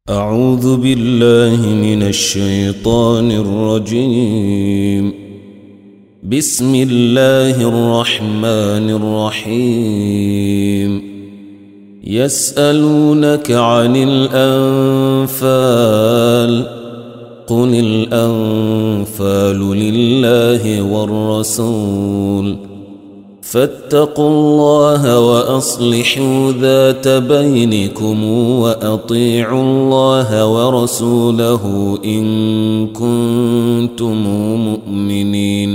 أعوذ بالله من الشيطان الرجيم. بسم الله الرحمن الرحيم. يسألونك عن الأنفال قل الأنفال لله والرسول فاتقوا الله وأصلحوا ذات بينكم وأطيعوا الله ورسوله إن كنتم مؤمنين.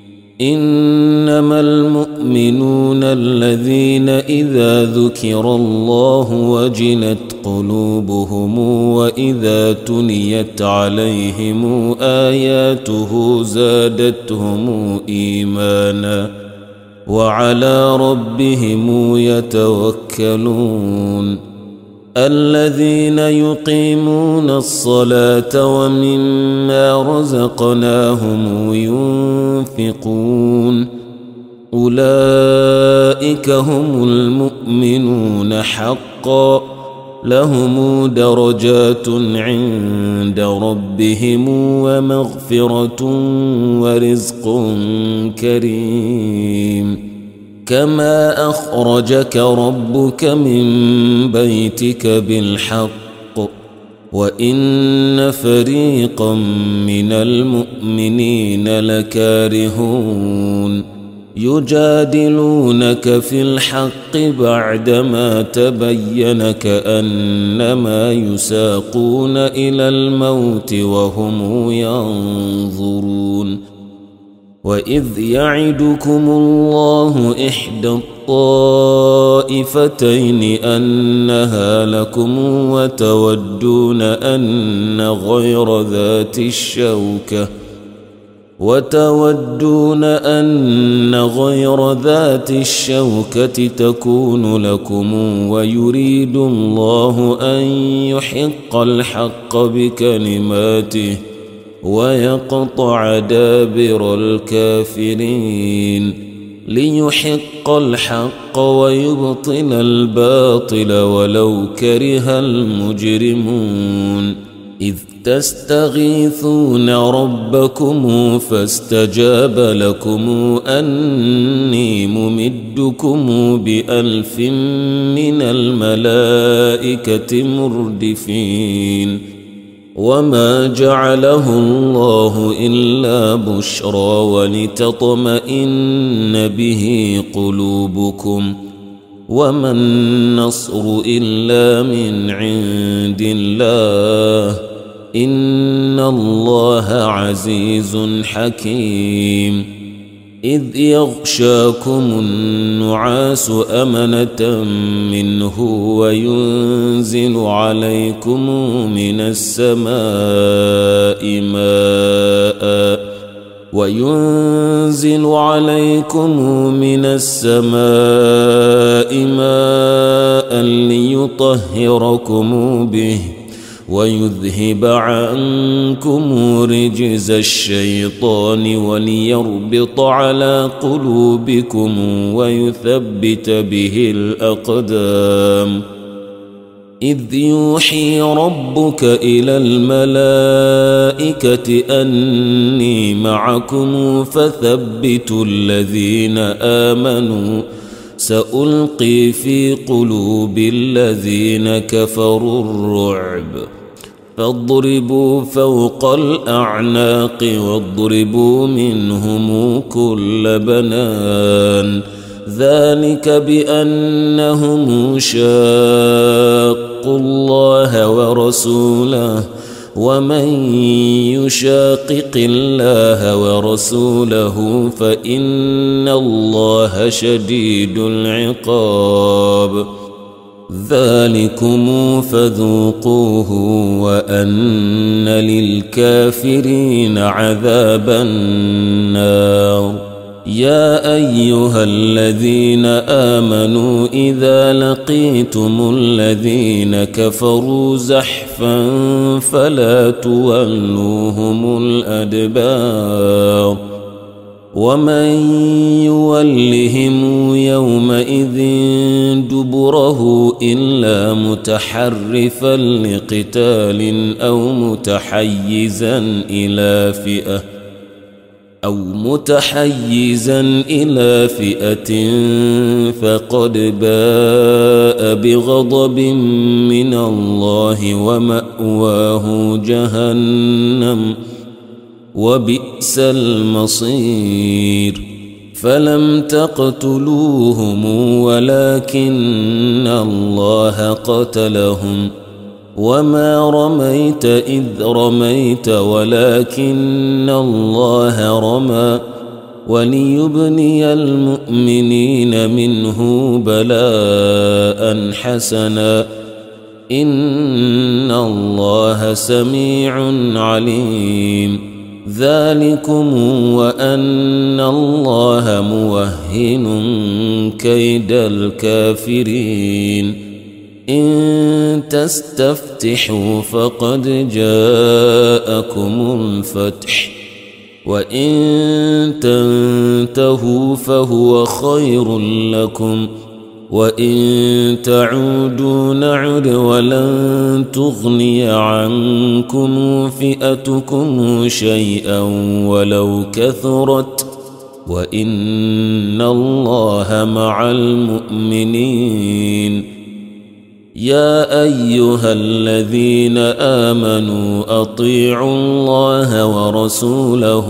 إنما المؤمنون الذين إذا ذكر الله وجلت قلوبهم وإذا تليت عليهم آياته زادتهم إيمانا وعلى ربهم يتوكلون. الذين يقيمون الصلاة ومما رزقناهم ينفقون أولئك هم المؤمنون حقا لهم درجات عند ربهم ومغفرة ورزق كريم. كما أخرجك ربك من بيتك بالحق وإن فريقا من المؤمنين لكارهون يجادلونك في الحق بعدما تبين كأنما يساقون إلى الموت وهم ينظرون. وإذ يعدكم الله إحدى الطائفتين أنها لكم وتودون أن غير ذات الشوكة تكون لكم ويريد الله أن يحق الحق بكلماته ويقطع دابر الكافرين ليحق الحق ويبطل الباطل ولو كره المجرمون. إذ تستغيثون ربكم فاستجاب لكم أني ممدكم ب1000 من الملائكة مردفين. وما جعله الله إلا بشرى ولتطمئن به قلوبكم وما النصر إلا من عند الله إن الله عزيز حكيم. إذ يغشاكم النعاس أمنة منه وينزل عليكم من السماء ماء ليطهركم به ويذهب عنكم رجز الشيطان وليربط على قلوبكم ويثبت به الأقدام. إذ يوحي ربك إلى الملائكة أني معكم فثبتوا الذين آمنوا سألقي في قلوب الذين كفروا الرعب فاضربوا فوق الأعناق واضربوا منهم كل بنان. ذلك بأنهم شاقوا الله ورسوله ومن يشاقق الله ورسوله فإن الله شديد العقاب. ذلكم فذوقوه وأن للكافرين عذاب النار. يا أيها الذين آمنوا إذا لقيتم الذين كفروا زحفا فلا تولوهم الأدبار ومن يولهم يومئذ دبره إلا متحرفا لقتال أو متحيزا إلى فئة فقد باء بغضب من الله ومأواه جهنم وبئس المصير فلم تقتلوهم ولكن الله قتلهم وما رميت إذ رميت ولكن الله رمى وليبني المؤمنين منه بلاء حسنا إن الله سميع عليم ذلكم وأن الله موهن كيد الكافرين إن تستفتحوا فقد جاءكم الفتح وإن تنتهوا فهو خير لكم وإن تعودوا نعد ولن تغني عنكم فئتكم شيئا ولو كثرت وإن الله مع المؤمنين يا أيها الذين آمنوا أطيعوا الله ورسوله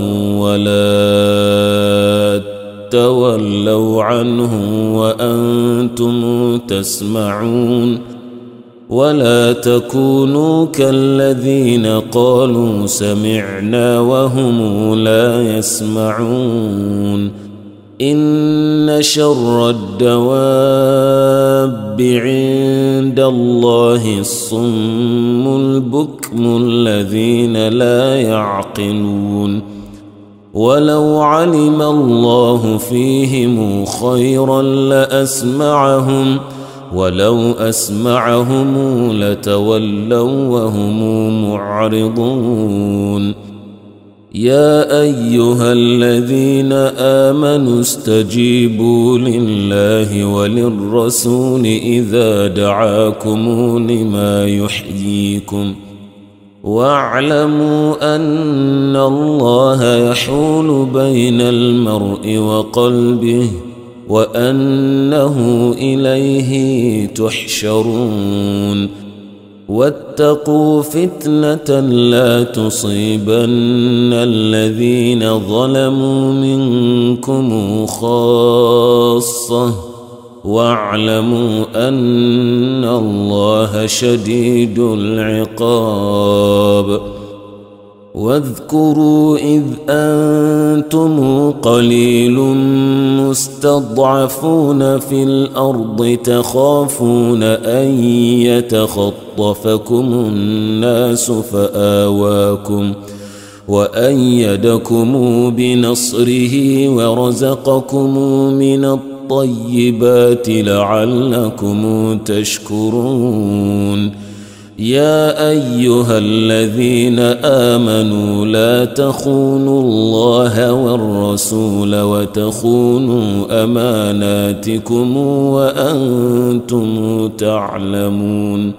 ولا تولوا عنه وأنتم تسمعون ولا تكونوا كالذين قالوا سمعنا وهم لا يسمعون إن شر الدواب عند الله الصم البكم الذين لا يعقلون ولو علم الله فيهم خيرا لأسمعهم ولو أسمعهم لتولوا وهم معرضون يا أيها الذين آمنوا استجيبوا لله وللرسول إذا دعاكم لما يحييكم واعلموا أن الله يحول بين المرء وقلبه وأنه إليه تحشرون واتقوا فتنة لا تصيبن الذين ظلموا منكم خاصة واعلموا أن الله شديد العقاب واذكروا إذ أنتم قليل مستضعفون في الأرض تخافون أن يتخطفكم الناس فآواكم وأيدكم بنصره ورزقكم من الطيبات لعلكم تشكرون يا أيها الذين آمنوا لا تخونوا الله والرسول وتخونوا أماناتكم وأنتم تعلمون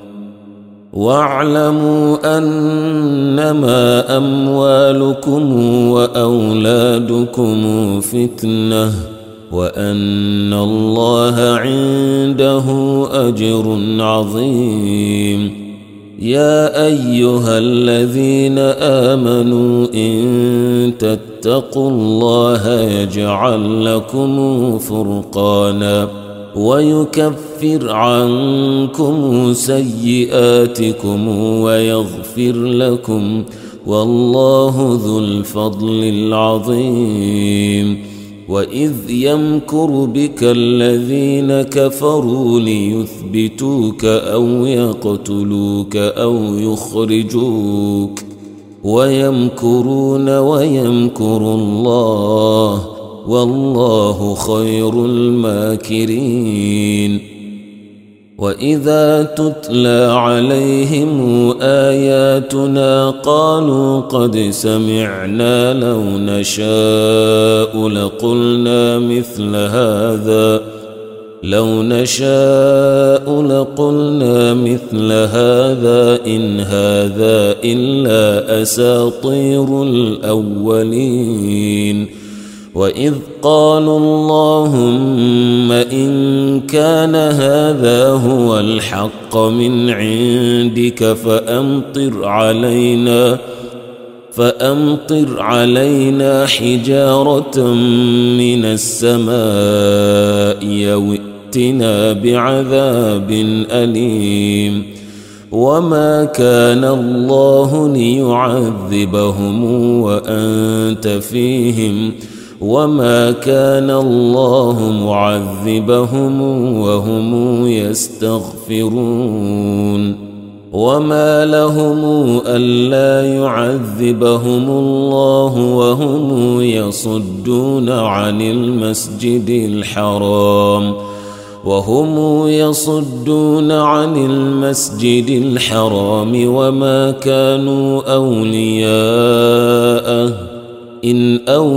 واعلموا أنما أموالكم وأولادكم فتنة وأن الله عنده أجر عظيم يا أيها الذين آمنوا إن تتقوا الله يجعل لكم فرقانا ويكفر عنكم سيئاتكم ويغفر لكم والله ذو الفضل العظيم وإذ يمكر بك الذين كفروا ليثبتوك أو يقتلوك أو يخرجوك ويمكرون ويمكر الله والله خير الماكرين وإذا تتلى عليهم آياتنا قالوا قد سمعنا لو نشاء لقلنا مثل هذا إن هذا إلا أساطير الأولين وإذ قالوا اللهم إن كان هذا هو الحق من عندك فأمطر علينا حجارة من السماء أو ائتنا بعذاب أليم وما كان الله ليعذبهم وأنت فيهم وما كان الله معذبهم وهم يستغفرون وما لهم ألا يعذبهم الله وهم يصدون عن المسجد الحرام وما كانوا أولياءه إن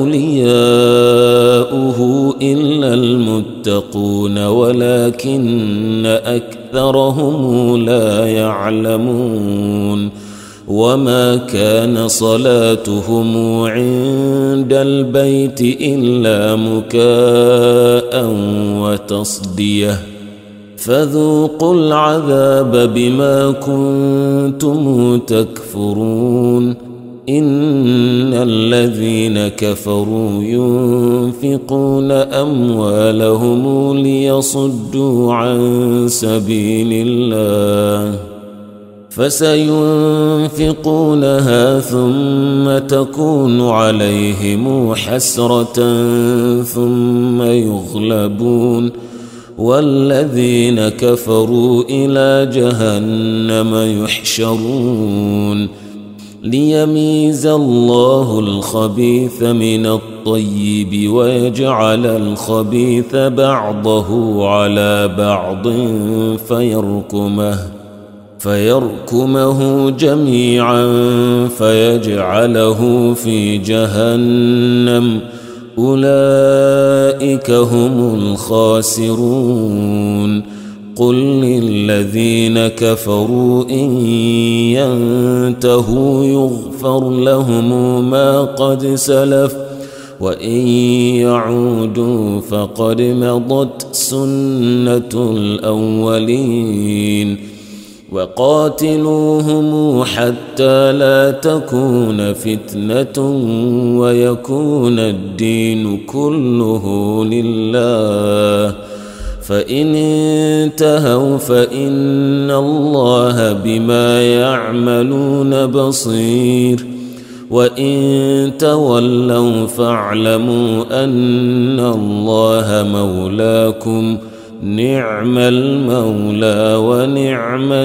أولياؤه إلا المتقون ولكن أكثرهم لا يعلمون وما كان صلاتهم عند البيت إلا مكاء وتصدية فذوقوا العذاب بما كنتم تكفرون إن الذين كفروا ينفقون أموالهم ليصدوا عن سبيل الله فسينفقونها ثم تكون عليهم حسرة ثم يغلبون والذين كفروا إلى جهنم يحشرون ليميز الله الخبيث من الطيب ويجعل الخبيث بعضه على بعض فيركمه جميعا فيجعله في جهنم أولئك هم الخاسرون قل للذين كفروا إن ينتهوا يغفر لهم ما قد سلف وإن يعودوا فقد مضت سنة الأولين وقاتلوهم حتى لا تكون فتنة ويكون الدين كله لله فإن انتهوا فإن الله بما يعملون بصير وإن تولوا فاعلموا أن الله مولاكم نعم المولى ونعم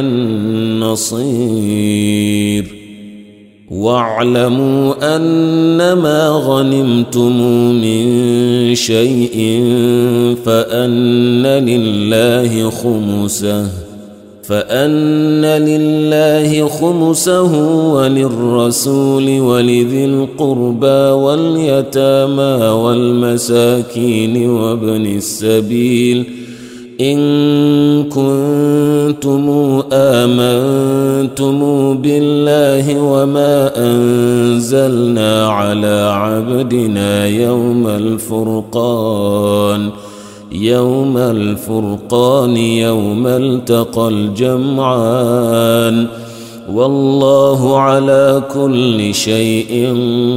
النصير واعلموا أنما غنمتم من شيء فأن لله خمسه وللرسول ولذي القربى واليتامى والمساكين وابن السبيل إن كنتم آمنتم بالله وما أنزلنا على عبدنا يوم الفرقان يوم التقى الجمعان والله على كل شيء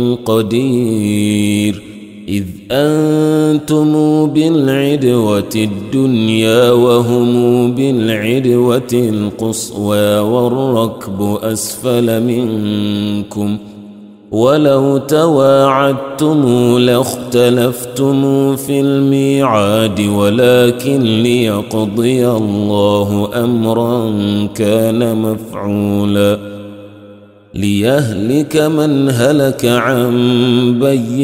قدير إذ أنتم بالعدوة الدنيا وهم بالعدوة القصوى والركب أسفل منكم ولو تواعدتم لاختلفتم في الميعاد ولكن ليقضي الله أمرا كان مفعولا ليهلك من هلك عن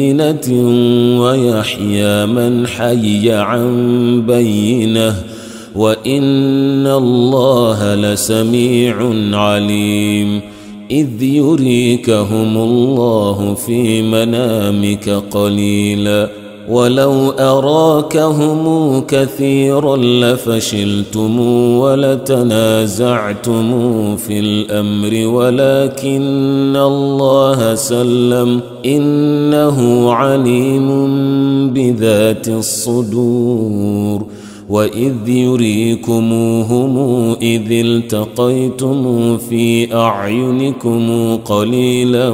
بينة ويحيى من حي عن بينة وإن الله لسميع عليم إذ يريكهم الله في منامك قليلا ولو أراكهم كثيرا لفشلتم ولتنازعتم في الأمر ولكن الله سلم إنه عليم بذات الصدور وإذ يريكموهم إذ التقيتم في أعينكم قليلا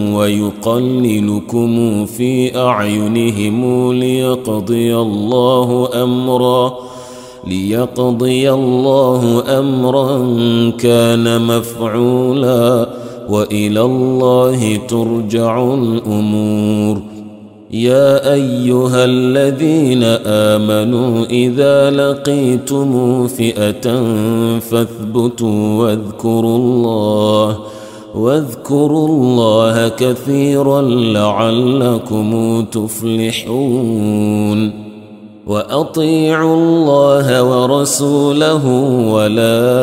ويقللكم في أعينهم ليقضي الله أمرا كان مفعولا وإلى الله ترجع الأمور يا أيها الذين آمنوا إذا لقيتم فئة فاثبتوا واذكروا الله كثيرا لعلكم تفلحون وأطيعوا الله ورسوله ولا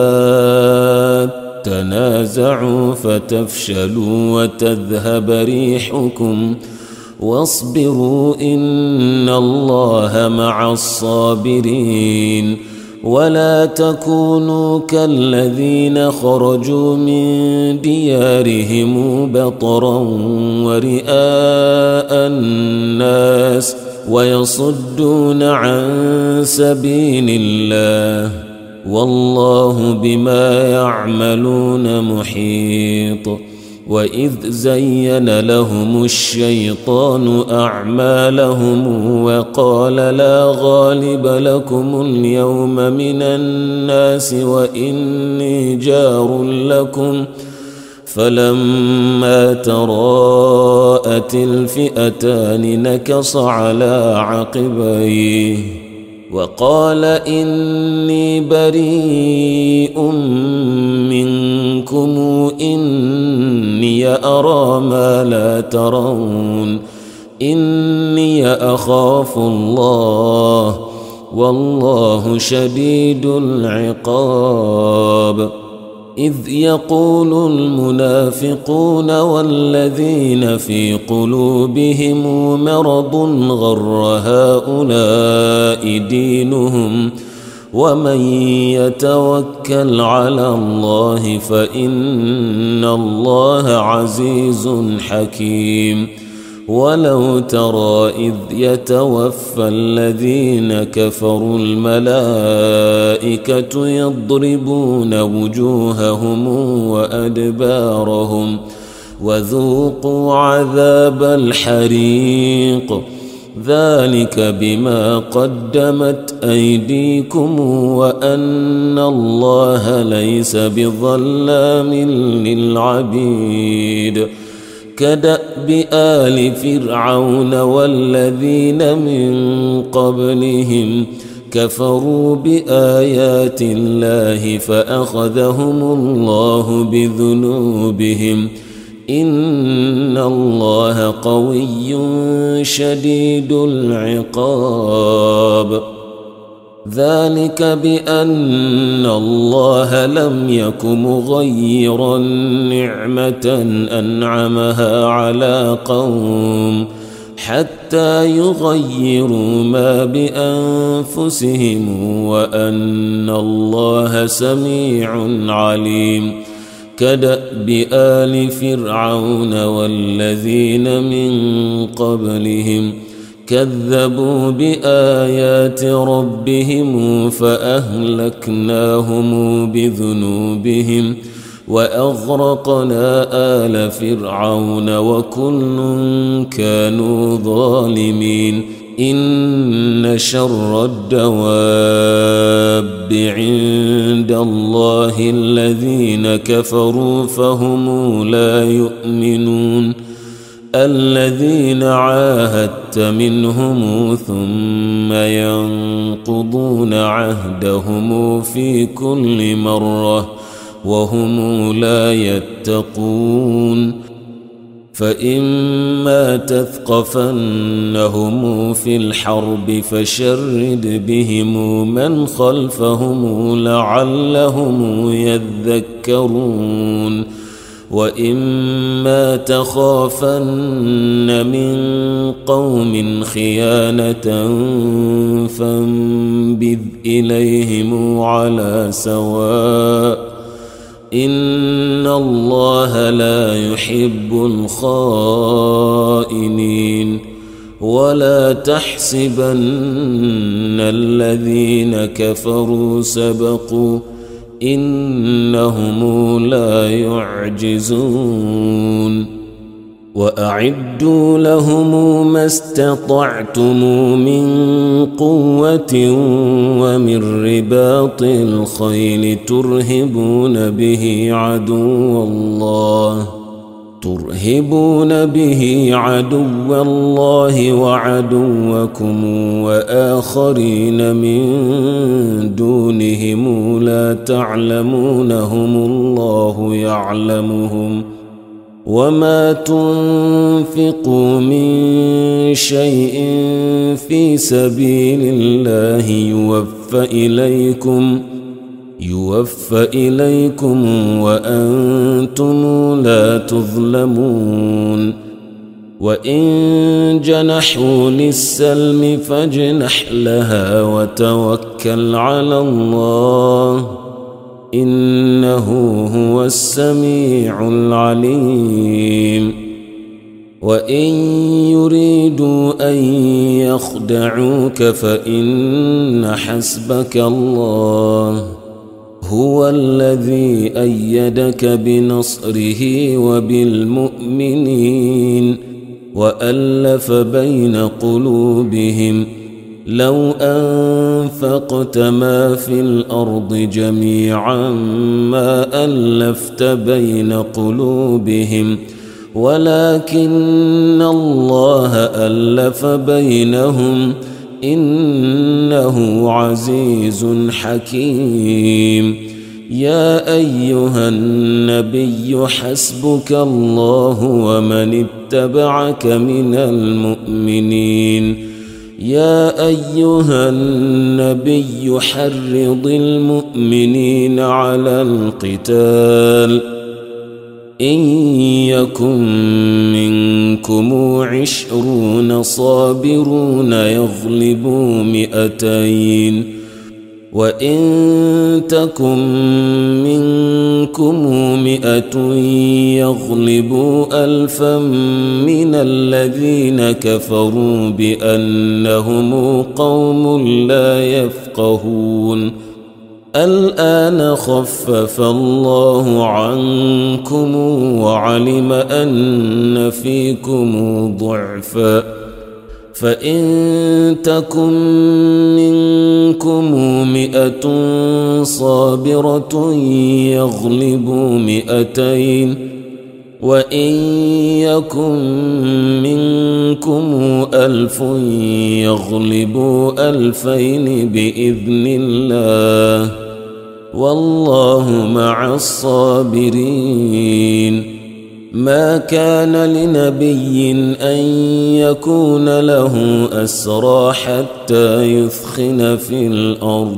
تنازعوا فتفشلوا وتذهب ريحكم واصبروا إن الله مع الصابرين ولا تكونوا كالذين خرجوا من ديارهم بطرا ورئاء الناس ويصدون عن سبيل الله والله بما يعملون محيط وإذ زين لهم الشيطان أعمالهم وقال لا غالب لكم اليوم من الناس وإني جار لكم فلما تراءت الفئتان نكص على عقبيه وقال إني بريء منكم إني أرى ما لا ترون إني أخاف الله والله شديد العقاب إذ يقول المنافقون والذين في قلوبهم مرض غر هؤلاء دينهم ومن يتوكل على الله فإن الله عزيز حكيم ولو ترى إذ يتوفى الذين كفروا الملائكة يضربون وجوههم وأدبارهم وذوقوا عذاب الحريق ذلك بما قدمت أيديكم وأن الله ليس بظلام للعبيد كدأب آل فرعون والذين من قبلهم كفروا بآيات الله فأخذهم الله بذنوبهم إن الله قوي شديد العقاب ذلك بأن الله لم يك مغيرا نعمة أنعمها على قوم حتى يغيروا ما بأنفسهم وأن الله سميع عليم كدأب آل فرعون والذين من قبلهم كذبوا بآيات ربهم فأهلكناهم بذنوبهم وأغرقنا آل فرعون وكل كانوا ظالمين إن شر الدواب عند الله الذين كفروا فهم لا يؤمنون الذين عاهدت منهم ثم ينقضون عهدهم في كل مرة وهم لا يتقون فإما تثقفنهم في الحرب فشرد بهم من خلفهم لعلهم يذكرون وإما تخافن من قوم خيانة فانبذ إليهم على سواء إن الله لا يحب الخائنين ولا تحسبن الذين كفروا سبقوا إنهم لا يعجزون وأعدوا لهم ما استطعتم من قوة ومن رباط الخيل ترهبون به عدو الله وعدوكم وآخرين من دونهم لا تعلمونهم الله يعلمهم وما تنفقوا من شيء في سبيل الله يوفى إليكم وأنتم لا تظلمون وإن جنحوا للسلم فاجنح لها وتوكل على الله إنه هو السميع العليم وإن يريدوا أن يخدعوك فإن حسبك الله هو الذي أيدك بنصره وبالمؤمنين وألف بين قلوبهم لو أنفقت ما في الأرض جميعا ما ألفت بين قلوبهم ولكن الله ألف بينهم إنه عزيز حكيم يا أيها النبي حسبك الله ومن اتبعك من المؤمنين يا أيها النبي حرض المؤمنين على القتال إن يكن منكم 20 صابرون يغلبوا 200 وإن تكن منكم 100 يغلبوا 1000 من الذين كفروا بأنهم قوم لا يفقهون الآن خفف الله عنكم وعلم أن فيكم ضعفا فإن تكن منكم 100 صابرة يغلبوا 200 وإن يكن منكم 1000 يغلبوا 2000 بإذن الله والله مع الصابرين ما كان لنبي أن يكون له أسرى حتى يثخن في الأرض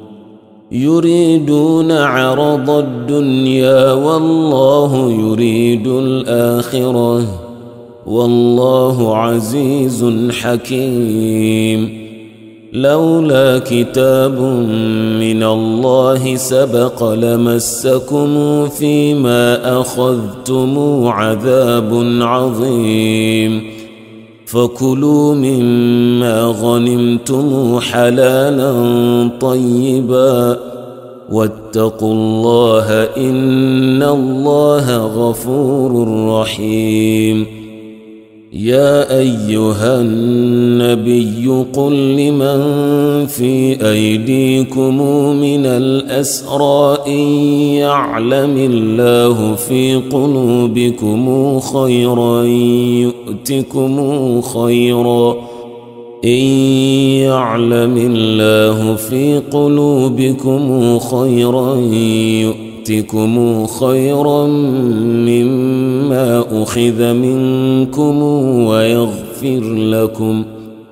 يريدون عرض الدنيا والله يريد الآخرة والله عزيز حكيم لولا كتاب من الله سبق لمسكم فيما أخذتم عذاب عظيم فكلوا مما غنمتم حلالا طيبا واتقوا الله إن الله غفور رحيم يا أيها النبي قل لمن في أيديكم من الأسرى إن يعلم الله في قلوبكم خيرا يؤتكم يؤتكم خيرا مما أخذ منكم ويغفر لكم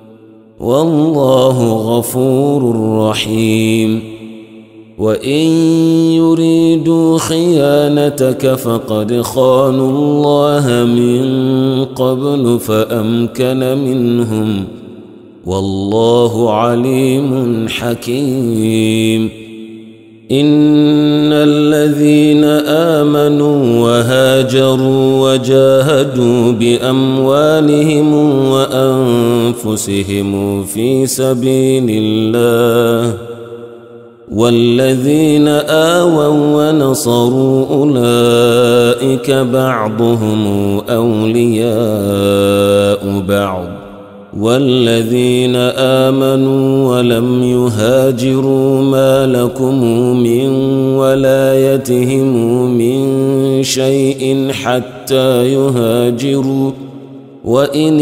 والله غفور رحيم وإن يريدوا خيانتك فقد خانوا الله من قبل فأمكن منهم والله عليم حكيم إن الذين آمنوا وهاجروا وجاهدوا بأموالهم وأنفسهم في سبيل الله والذين آووا ونصروا أولئك بعضهم أولياء بعض والذين آمنوا ولم يهاجروا ما لكم من ولايتهم من شيء حتى يهاجروا وإن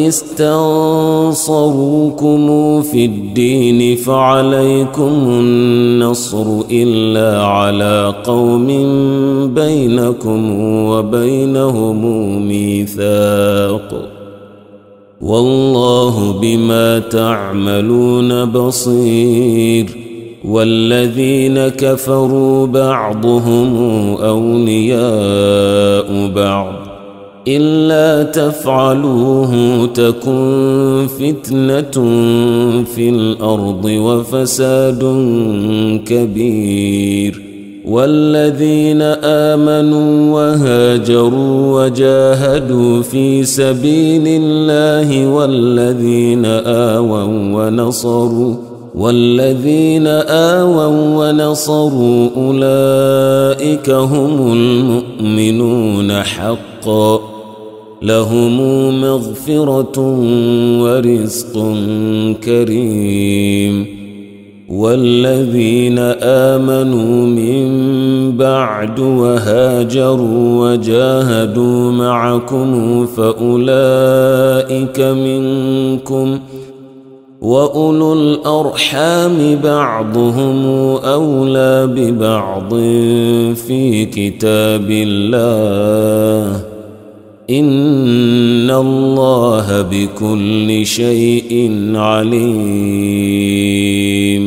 استنصروكم في الدين فعليكم النصر إلا على قوم بينكم وبينهم ميثاق والله بما تعملون بصير والذين كفروا بعضهم أولياء بعض إلا تفعلوه تكن فتنة في الأرض وفساد كبير والذين آمنوا وهاجروا وجاهدوا في سبيل الله والذين آووا ونصروا أولئك هم المؤمنون حقا لهم مغفرة ورزق كريم والذين آمنوا من بعد وهاجروا وجاهدوا معكم فأولئك منكم وأولو الأرحام بعضهم أولى ببعض في كتاب الله إن الله بكل شيء عليم